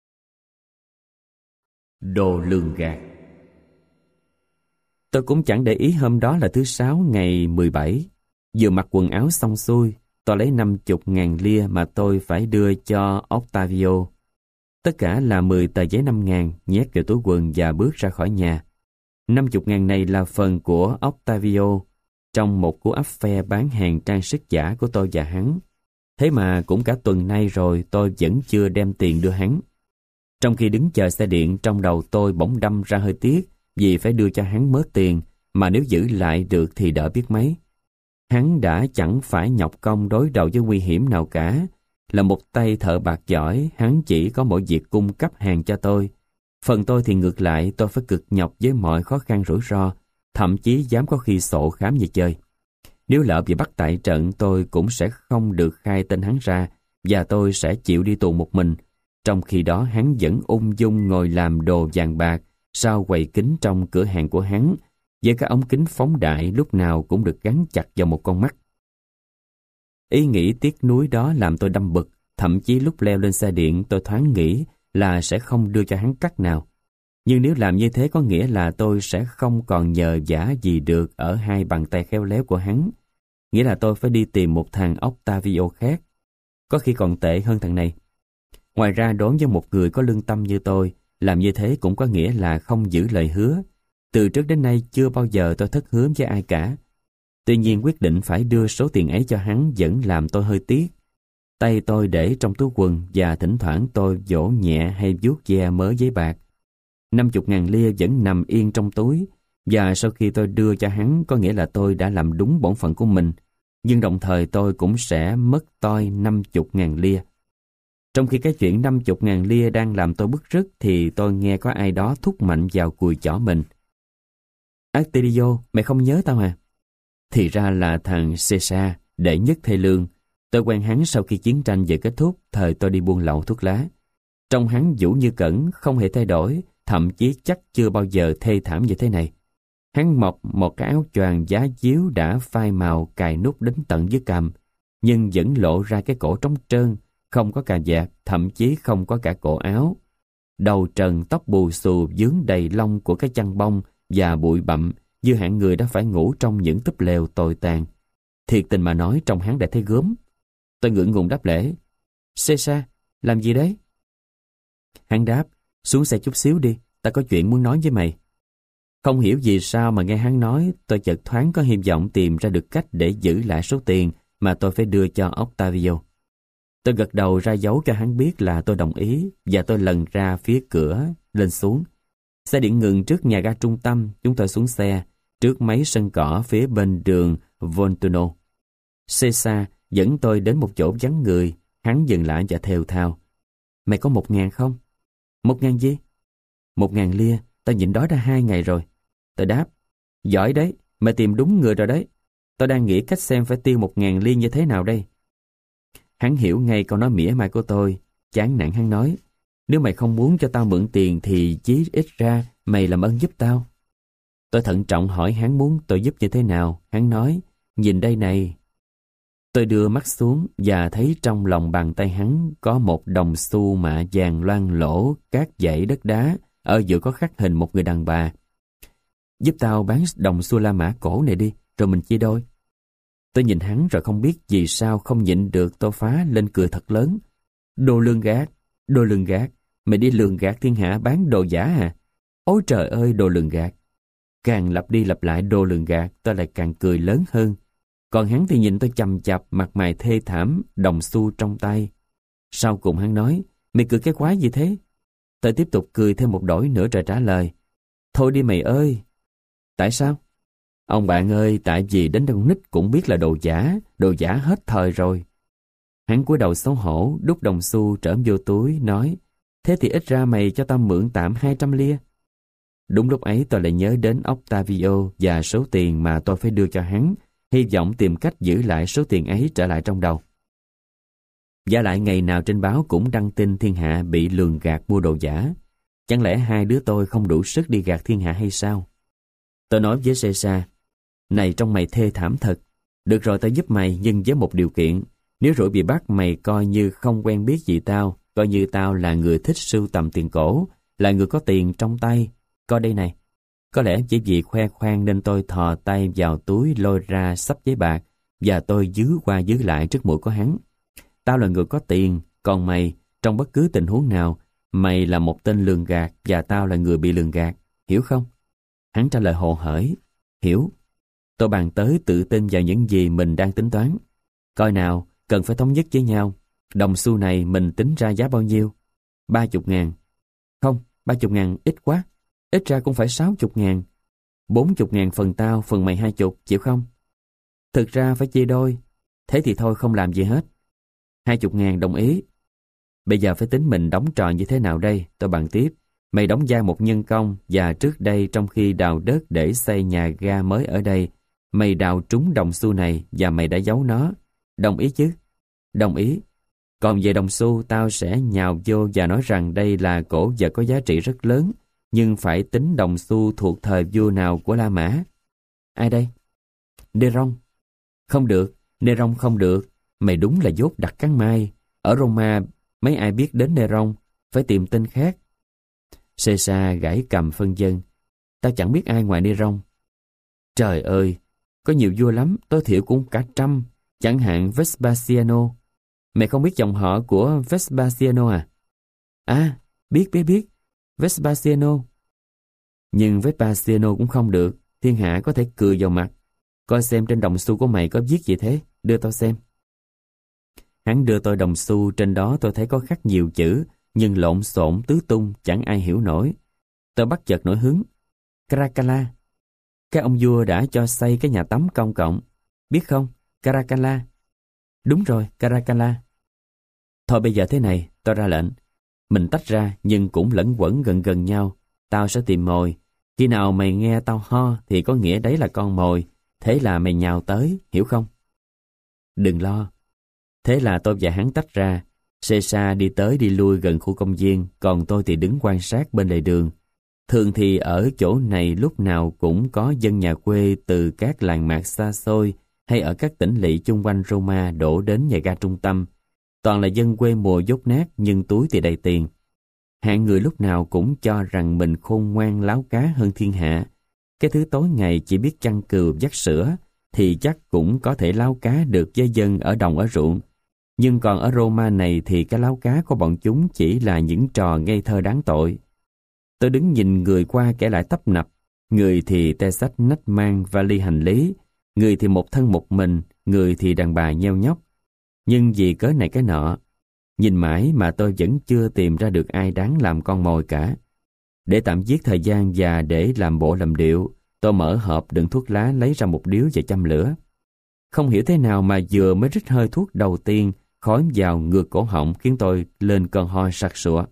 A: Đồ lường gạt. Tôi cũng chẳng để ý hôm đó là thứ sáu ngày mười bảy. Vừa mặc quần áo xong xuôi, tôi lấy năm chục ngàn lia mà tôi phải đưa cho Octavio. Tất cả là mười tờ giấy năm ngàn, nhét vào túi quần và bước ra khỏi nhà. Năm chục ngàn này là phần của Octavio trong một cú ấp phe bán hàng trang sức giả của tôi và hắn. Thế mà cũng cả tuần nay rồi tôi vẫn chưa đem tiền đưa hắn. Trong khi đứng chờ xe điện, trong đầu tôi bỗng đâm ra hơi tiếc vì phải đưa cho hắn mớ tiền, mà nếu giữ lại được thì đỡ biết mấy. Hắn đã chẳng phải nhọc công đối đầu với nguy hiểm nào cả. Là một tay thợ bạc giỏi, hắn chỉ có mỗi việc cung cấp hàng cho tôi. Phần tôi thì ngược lại, tôi phải cực nhọc với mọi khó khăn rủi ro, thậm chí dám có khi sổ khám về chơi. Nếu lỡ bị bắt tại trận, tôi cũng sẽ không được khai tên hắn ra, và tôi sẽ chịu đi tù một mình. Trong khi đó hắn vẫn ung dung ngồi làm đồ vàng bạc sau quầy kính trong cửa hàng của hắn, với cái ống kính phóng đại lúc nào cũng được gắn chặt vào một con mắt. Ý nghĩ tiếc nuối đó làm tôi đâm bực, thậm chí lúc leo lên xe điện tôi thoáng nghĩ là sẽ không đưa cho hắn cắt nào. Nhưng nếu làm như thế có nghĩa là tôi sẽ không còn nhờ vả gì được ở hai bàn tay khéo léo của hắn. Nghĩa là tôi phải đi tìm một thằng Octavio khác, có khi còn tệ hơn thằng này. Ngoài ra, đối với một người có lương tâm như tôi, làm như thế cũng có nghĩa là không giữ lời hứa. Từ trước đến nay chưa bao giờ tôi thất hứa với ai cả. Tuy nhiên quyết định phải đưa số tiền ấy cho hắn vẫn làm tôi hơi tiếc. Tay tôi để trong túi quần và thỉnh thoảng tôi vỗ nhẹ hay vuốt ve mớ giấy bạc. Năm chục ngàn lia vẫn nằm yên trong túi, và sau khi tôi đưa cho hắn có nghĩa là tôi đã làm đúng bổn phận của mình, nhưng đồng thời tôi cũng sẽ mất toi năm chục ngàn lia. Trong khi cái chuyện năm chục ngàn lia đang làm tôi bức rứt thì tôi nghe có ai đó thúc mạnh vào cùi chỏ mình. Attilio, mày không nhớ tao à? Thì ra là thằng Caesar, đệ nhất thê lương. Tôi quen hắn sau khi chiến tranh vừa kết thúc, thời tôi đi buôn lậu thuốc lá. Trông hắn vũ như cẩn, không hề thay đổi, thậm chí chắc chưa bao giờ thê thảm như thế này. Hắn mọc một cái áo choàng giá díu đã phai màu cài nút đến tận dưới cằm, nhưng vẫn lộ ra cái cổ trống trơn, không có cà vạt, thậm chí không có cả cổ áo. Đầu trần, tóc bù xù vướng đầy lông của cái chăn bông và bụi bặm, như hạng người đã phải ngủ trong những túp lều tồi tàn. Thiệt tình mà nói, trông hắn đã thấy gớm. Tôi ngượng ngùng đáp lễ. Caesar, làm gì đấy? Hắn đáp, xuống xe chút xíu đi, ta có chuyện muốn nói với mày. Không hiểu vì sao mà nghe hắn nói, tôi chợt thoáng có hy vọng tìm ra được cách để giữ lại số tiền mà tôi phải đưa cho Octavio. Tôi gật đầu ra dấu cho hắn biết là tôi đồng ý, và tôi lần ra phía cửa, lên xuống. Xe điện ngừng trước nhà ga trung tâm, chúng tôi xuống xe, trước mấy sân cỏ phía bên đường Volturno. Caesar dẫn tôi đến một chỗ vắng người, hắn dừng lại và thều thào. Mày có một ngàn không? Một ngàn gì? Một ngàn lia, tao nhịn đói đã hai ngày rồi. Tôi đáp, giỏi đấy, mày tìm đúng người rồi đấy. Tôi đang nghĩ cách xem phải tiêu một ngàn lia như thế nào đây. Hắn hiểu ngay câu nói mỉa mai của tôi, chán nản hắn nói, nếu mày không muốn cho tao mượn tiền thì chí ít ra mày làm ơn giúp tao. Tôi thận trọng hỏi hắn muốn tôi giúp như thế nào. Hắn nói, nhìn đây này. Tôi đưa mắt xuống và thấy trong lòng bàn tay hắn có một đồng xu mạ vàng loang lổ các dãy đất đá, ở giữa có khắc hình một người đàn bà. Giúp tao bán đồng xu La Mã cổ này đi, rồi mình chia đôi. Tôi nhìn hắn rồi không biết vì sao không nhịn được, tôi phá lên cười thật lớn. Đồ lường gạt, đồ lường gạt, mày đi lường gạt thiên hạ bán đồ giả à? Ôi trời ơi, đồ lường gạt. Càng lặp đi lặp lại đồ lường gạt, tôi lại càng cười lớn hơn. Còn hắn thì nhìn tôi chằm chằm, mặt mày thê thảm, đồng xu trong tay. Sau cùng hắn nói, mày cười cái quái gì thế? Tôi tiếp tục cười thêm một đổi nữa rồi trả lời, thôi đi mày ơi. Tại sao? Ông bạn ơi, tại vì đến con nít cũng biết là đồ giả, đồ giả hết thời rồi. Hắn cúi đầu xấu hổ, đút đồng xu trở vô túi, nói, thế thì ít ra mày cho tao mượn tạm hai trăm lia. Đúng lúc ấy tôi lại nhớ đến Octavio và số tiền mà tôi phải đưa cho hắn, hy vọng tìm cách giữ lại số tiền ấy trở lại trong đầu. Và lại ngày nào trên báo cũng đăng tin thiên hạ bị lường gạt mua đồ giả. Chẳng lẽ hai đứa tôi không đủ sức đi gạt thiên hạ hay sao? Tôi nói với Caesar, này trong mày thê thảm thật. Được rồi, tao giúp mày nhưng với một điều kiện. Nếu rủi bị bắt mày coi như không quen biết gì tao, coi như tao là người thích sưu tầm tiền cổ, là người có tiền trong tay. Coi đây này. Có lẽ chỉ vì khoe khoang nên tôi thò tay vào túi lôi ra xấp giấy bạc và tôi dứ qua dứ lại trước mũi của hắn. Tao là người có tiền, còn mày, trong bất cứ tình huống nào, mày là một tên lường gạt và tao là người bị lường gạt, hiểu không? Hắn trả lời hồ hởi, hiểu. Tôi bàn tới tự tin vào những gì mình đang tính toán. Coi nào, cần phải thống nhất với nhau. Đồng xu này mình tính ra giá bao nhiêu? Ba chục ngàn. Không, ba chục ngàn ít quá. Ít ra cũng phải sáu chục ngàn. Bốn chục ngàn phần tao, phần mày hai chục, chịu không? Thực ra phải chia đôi. Thế thì thôi không làm gì hết. Hai chục ngàn đồng ý. Bây giờ phải tính mình đóng trò như thế nào đây? Tôi bàn tiếp. Mày đóng vai một nhân công và trước đây trong khi đào đất để xây nhà ga mới ở đây, mày đào trúng đồng xu này và mày đã giấu nó. Đồng ý chứ? Đồng ý. Còn về đồng xu, tao sẽ nhào vô và nói rằng đây là cổ vật có giá trị rất lớn, nhưng phải tính đồng xu thuộc thời vua nào của La Mã. Ai đây? Neron. Không được, Neron không được. Mày đúng là dốt đặt cắn mai. Ở Roma, mấy ai biết đến Neron, phải tìm tên khác. Caesar gãi cầm phân dân. Tao chẳng biết ai ngoài Neron. Trời ơi, có nhiều vua lắm, tối thiểu cũng cả trăm. Chẳng hạn Vespasiano. Mày không biết dòng họ của Vespasiano à? À, biết biết biết. Vespasiano. Nhưng Vespasiano cũng không được. Thiên hạ có thể cười vào mặt. Coi xem trên đồng xu của mày có viết gì thế. Đưa tao xem. Hắn đưa tôi đồng xu, trên đó tôi thấy có khắc nhiều chữ, nhưng lộn xộn tứ tung, chẳng ai hiểu nổi. Tôi bắt chợt nổi hứng. Caracalla. Cái ông vua đã cho xây cái nhà tắm công cộng. Biết không? Caracalla. Đúng rồi, Caracalla. Thôi bây giờ thế này, tôi ra lệnh. Mình tách ra nhưng cũng lẫn quẩn gần gần nhau. Tao sẽ tìm mồi. Khi nào mày nghe tao ho thì có nghĩa đấy là con mồi. Thế là mày nhào tới, hiểu không? Đừng lo. Thế là tôi và hắn tách ra. Caesar đi tới đi lui gần khu công viên, còn tôi thì đứng quan sát bên lề đường. Thường thì ở chỗ này lúc nào cũng có dân nhà quê từ các làng mạc xa xôi hay ở các tỉnh lỵ chung quanh Roma đổ đến nhà ga trung tâm. Toàn là dân quê mùa dốt nát nhưng túi thì đầy tiền. Hạng người lúc nào cũng cho rằng mình khôn ngoan láo cá hơn thiên hạ. Cái thứ tối ngày chỉ biết chăn cừu vắt sữa thì chắc cũng có thể láo cá được với dân ở đồng ở ruộng. Nhưng còn ở Roma này thì cái láo cá của bọn chúng chỉ là những trò ngây thơ đáng tội. Tôi đứng nhìn người qua kẻ lại tấp nập, người thì tay xách nách mang vali hành lý, người thì một thân một mình, người thì đàn bà nheo nhóc. Nhưng vì cớ này cái nọ, nhìn mãi mà tôi vẫn chưa tìm ra được ai đáng làm con mồi cả. Để tạm giết thời gian và để làm bộ làm điệu, tôi mở hộp đựng thuốc lá lấy ra một điếu và châm lửa. Không hiểu thế nào mà vừa mới rít hơi thuốc đầu tiên, khói vào ngược cổ họng khiến tôi lên cơn ho sặc sụa.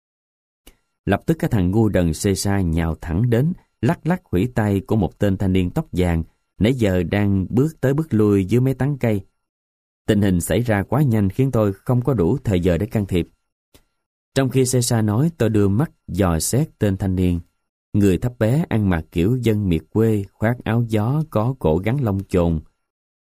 A: Lập tức cái thằng ngu đần Caesar nhào thẳng đến, lắc lắc khuỷu tay của một tên thanh niên tóc vàng, nãy giờ đang bước tới bước lui dưới mấy tán cây. Tình hình xảy ra quá nhanh khiến tôi không có đủ thời giờ để can thiệp. Trong khi Caesar nói, tôi đưa mắt dò xét tên thanh niên. Người thấp bé ăn mặc kiểu dân miệt quê, khoác áo gió có cổ gắn lông chồn.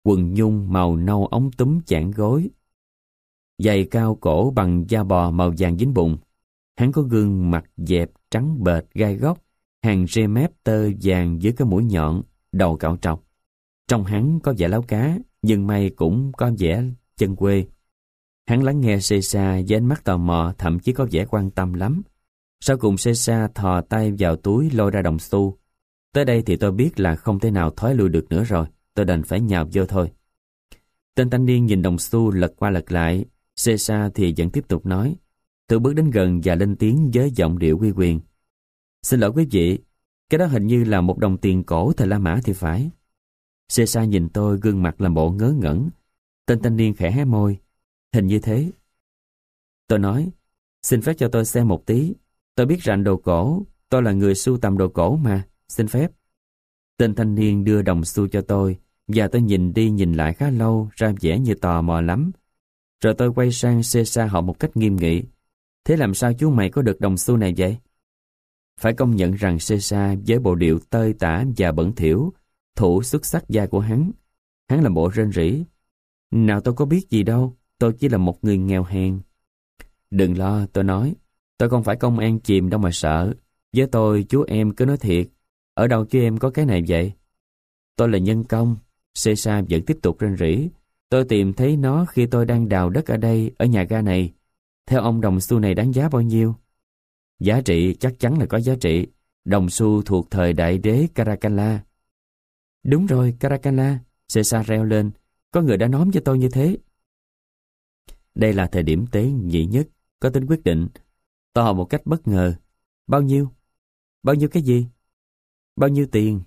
A: quần nhung màu nâu ống túm chảng gối, giày cao cổ bằng da bò màu vàng dính bụng. Hắn có gương mặt dẹp trắng bệch gai góc, hàng rê mép tơ vàng dưới cái mũi nhọn, đầu cạo trọc. Trong hắn có vẻ láo cá, nhưng may cũng có vẻ chân quê. Hắn lắng nghe Caesar với ánh mắt tò mò, thậm chí có vẻ quan tâm lắm. Sau cùng Caesar thò tay vào túi lôi ra đồng xu. Tới đây thì tôi biết là không thể nào thoái lui được nữa rồi, tôi đành phải nhào vô thôi. Tên thanh niên nhìn đồng xu lật qua lật lại, Caesar thì vẫn tiếp tục nói. Tôi bước đến gần và lên tiếng với giọng điệu uy quyền. Xin lỗi quý vị, cái đó hình như là một đồng tiền cổ thời La Mã thì phải. Caesar nhìn tôi gương mặt làm bộ ngớ ngẩn. Tên thanh niên khẽ hé môi. Hình như thế. Tôi nói, xin phép cho tôi xem một tí. Tôi biết rành đồ cổ, tôi là người sưu tầm đồ cổ mà, xin phép. Tên thanh niên đưa đồng xu cho tôi, và tôi nhìn đi nhìn lại khá lâu, ra vẻ như tò mò lắm. Rồi tôi quay sang Caesar hỏi một cách nghiêm nghị. Thế làm sao chú mày có được đồng xu này vậy? Phải công nhận rằng Caesar với bộ điệu tơi tả và bẩn thỉu, thủ xuất sắc da của hắn. Hắn làm bộ rên rỉ. Nào tôi có biết gì đâu, tôi chỉ là một người nghèo hèn. Đừng lo, tôi nói. Tôi không phải công an chìm đâu mà sợ. Với tôi, chú em cứ nói thiệt. Ở đâu chú em có cái này vậy? Tôi là nhân công. Caesar vẫn tiếp tục rên rỉ. Tôi tìm thấy nó khi tôi đang đào đất ở đây, ở nhà ga này. Theo ông đồng xu này đáng giá bao nhiêu? Giá trị chắc chắn là có giá trị. Đồng xu thuộc thời đại đế Caracalla. Đúng rồi, Caracalla. Caesar reo lên. Có người đã nói cho tôi như thế. Đây là thời điểm tế nhị nhất, có tính quyết định. Tôi hỏi một cách bất ngờ. Bao nhiêu? Bao nhiêu cái gì? Bao nhiêu tiền?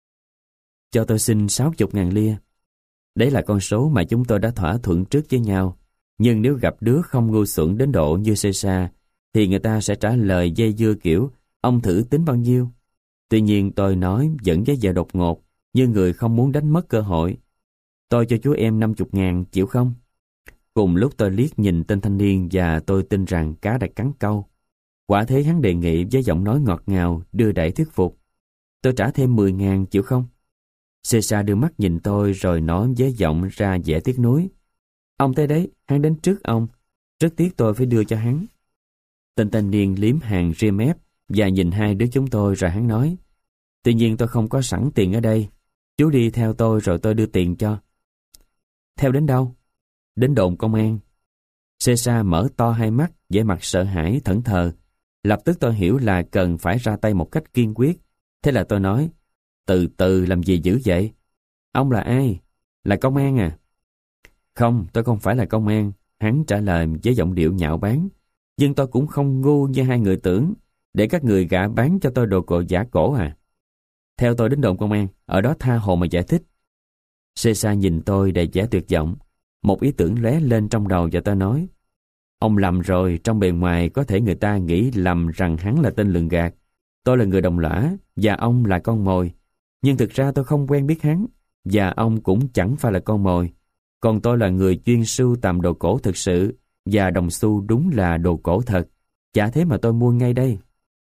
A: Cho tôi xin sáu mươi ngàn lia. Đấy là con số mà chúng tôi đã thỏa thuận trước với nhau. Nhưng nếu gặp đứa không ngu xuẩn đến độ như Caesar, thì người ta sẽ trả lời dây dưa kiểu, ông thử tính bao nhiêu? Tuy nhiên tôi nói vẫn với vẻ đột ngột, như người không muốn đánh mất cơ hội. Tôi cho chú em năm mươi ngàn, chịu không? Cùng lúc tôi liếc nhìn tên thanh niên và tôi tin rằng cá đã cắn câu. Quả thế hắn đề nghị với giọng nói ngọt ngào, đưa đẩy thuyết phục. Tôi trả thêm mười ngàn, chịu không? Caesar đưa mắt nhìn tôi rồi nói với giọng ra vẻ tiếc nuối. Ông tới đấy, hắn đến trước ông. Rất tiếc tôi phải đưa cho hắn. Tên thanh niên liếm hàng ria mép và nhìn hai đứa chúng tôi rồi hắn nói. Tuy nhiên tôi không có sẵn tiền ở đây. Chú đi theo tôi rồi tôi đưa tiền cho. Theo đến đâu? Đến đồn công an. Caesar mở to hai mắt, vẻ mặt sợ hãi, thẫn thờ. Lập tức tôi hiểu là cần phải ra tay một cách kiên quyết. Thế là tôi nói, từ từ làm gì dữ vậy? Ông là ai? Là công an à? Không, tôi không phải là công an. Hắn trả lời với giọng điệu nhạo báng. Nhưng tôi cũng không ngu như hai người tưởng, để các người gạ bán cho tôi đồ cổ giả cổ à? Theo tôi đến đồn công an, ở đó tha hồ mà giải thích. Caesar nhìn tôi đầy vẻ tuyệt vọng. Một ý tưởng lóe lên trong đầu và tôi nói, ông lầm rồi, trong bề ngoài có thể người ta nghĩ lầm rằng hắn là tên lường gạt. Tôi là người đồng lõa và ông là con mồi. Nhưng thực ra tôi không quen biết hắn và ông cũng chẳng phải là con mồi. Còn tôi là người chuyên sưu tầm đồ cổ thực sự và đồng xu đúng là đồ cổ thật. Chả thế mà tôi mua ngay đây.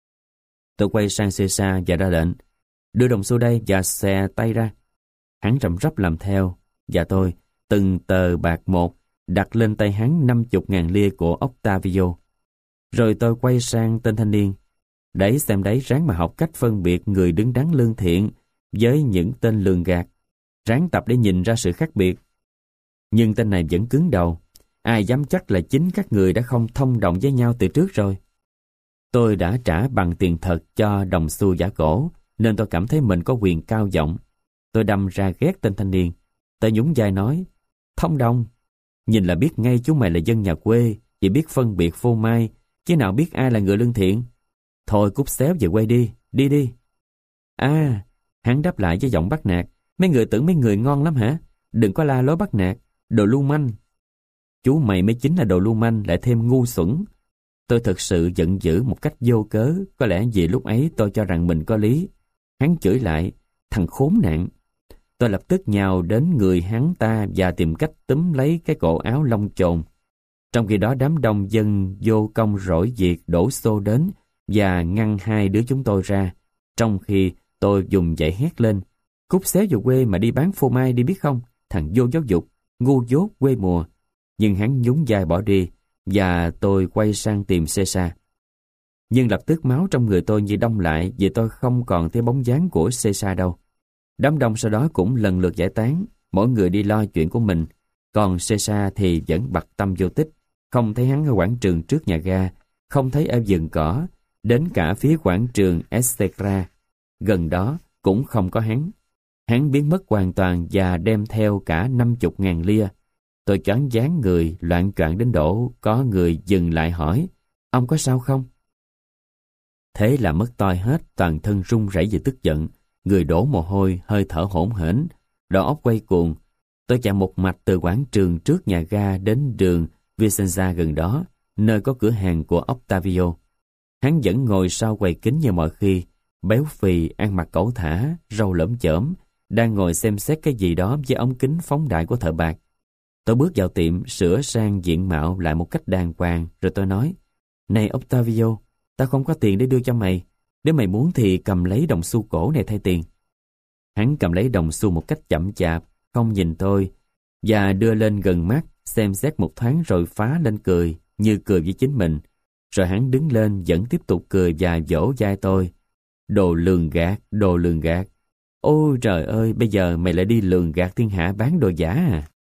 A: Tôi quay sang Caesar và ra lệnh, đưa đồng xu đây và xòe tay ra. Hắn răm rắp làm theo và tôi, từng tờ bạc một, đặt lên tay hắn năm mươi ngàn lia của Octavio. Rồi tôi quay sang tên thanh niên. Đấy xem đấy, ráng mà học cách phân biệt người đứng đắn lương thiện với những tên lường gạt. Ráng tập để nhìn ra sự khác biệt. Nhưng tên này vẫn cứng đầu. Ai dám chắc là chính các người đã không thông đồng với nhau từ trước rồi. Tôi đã trả bằng tiền thật cho đồng xu giả cổ, nên tôi cảm thấy mình có quyền cao giọng. Tôi đâm ra ghét tên thanh niên. Tôi nhún vai nói, thông đồng. Nhìn là biết ngay chúng mày là dân nhà quê, chỉ biết phân biệt phô mai, chứ nào biết ai là người lương thiện. Thôi cút xéo về quay đi, đi đi. À, hắn đáp lại với giọng bắt nạt. Mấy người tưởng mấy người ngon lắm hả? Đừng có la lối bắt nạt, đồ lưu manh. Chú mày mới chính là đồ lưu manh, lại thêm ngu xuẩn. Tôi thực sự giận dữ một cách vô cớ, có lẽ vì lúc ấy tôi cho rằng mình có lý. Hắn chửi lại, thằng khốn nạn. Tôi lập tức nhào đến người hắn ta và tìm cách túm lấy cái cổ áo lông chồn. Trong khi đó đám đông dân vô công rỗi việc đổ xô đến và ngăn hai đứa chúng tôi ra. Trong khi tôi dùng dậy hét lên, cút xéo về quê mà đi bán phô mai đi biết không? thằng vô giáo dục, ngu dốt quê mùa. Nhưng hắn nhún vai bỏ đi, và tôi quay sang tìm Caesar. Nhưng lập tức máu trong người tôi như đông lại vì tôi không còn thấy bóng dáng của Caesar đâu. Đám đông sau đó cũng lần lượt giải tán, mỗi người đi lo chuyện của mình. Còn Caesar thì vẫn bặt tâm vô tích, không thấy hắn ở quảng trường trước nhà ga, không thấy ở vườn cỏ, đến cả phía quảng trường Estegra gần đó cũng không có hắn. Hắn biến mất hoàn toàn và đem theo cả năm chục ngàn lia. Tôi choáng váng người, loạn choạng đến độ có người dừng lại hỏi, ông có sao không? Thế là mất toi hết, toàn thân run rẩy vì tức giận, người đổ mồ hôi, hơi thở hổn hển, đầu óc quay cuồng. Tôi chạy một mạch từ quảng trường trước nhà ga đến đường Vicenza gần đó, nơi có cửa hàng của Octavio. Hắn vẫn ngồi sau quầy kính như mọi khi, béo phì, ăn mặc cẩu thả, râu lởm chởm, đang ngồi xem xét cái gì đó với ống kính phóng đại của thợ bạc. Tôi bước vào tiệm, sửa sang diện mạo lại một cách đàng hoàng, rồi tôi nói, này Octavio, ta không có tiền để đưa cho mày, nếu mày muốn thì cầm lấy đồng xu cổ này thay tiền. Hắn cầm lấy đồng xu một cách chậm chạp, không nhìn tôi, và đưa lên gần mắt, xem xét một thoáng rồi phá lên cười, như cười với chính mình. Rồi hắn đứng lên vẫn tiếp tục cười và vỗ vai tôi. Đồ lường gạt, đồ lường gạt. Ôi trời ơi, bây giờ mày lại đi lường gạt thiên hạ bán đồ giả à?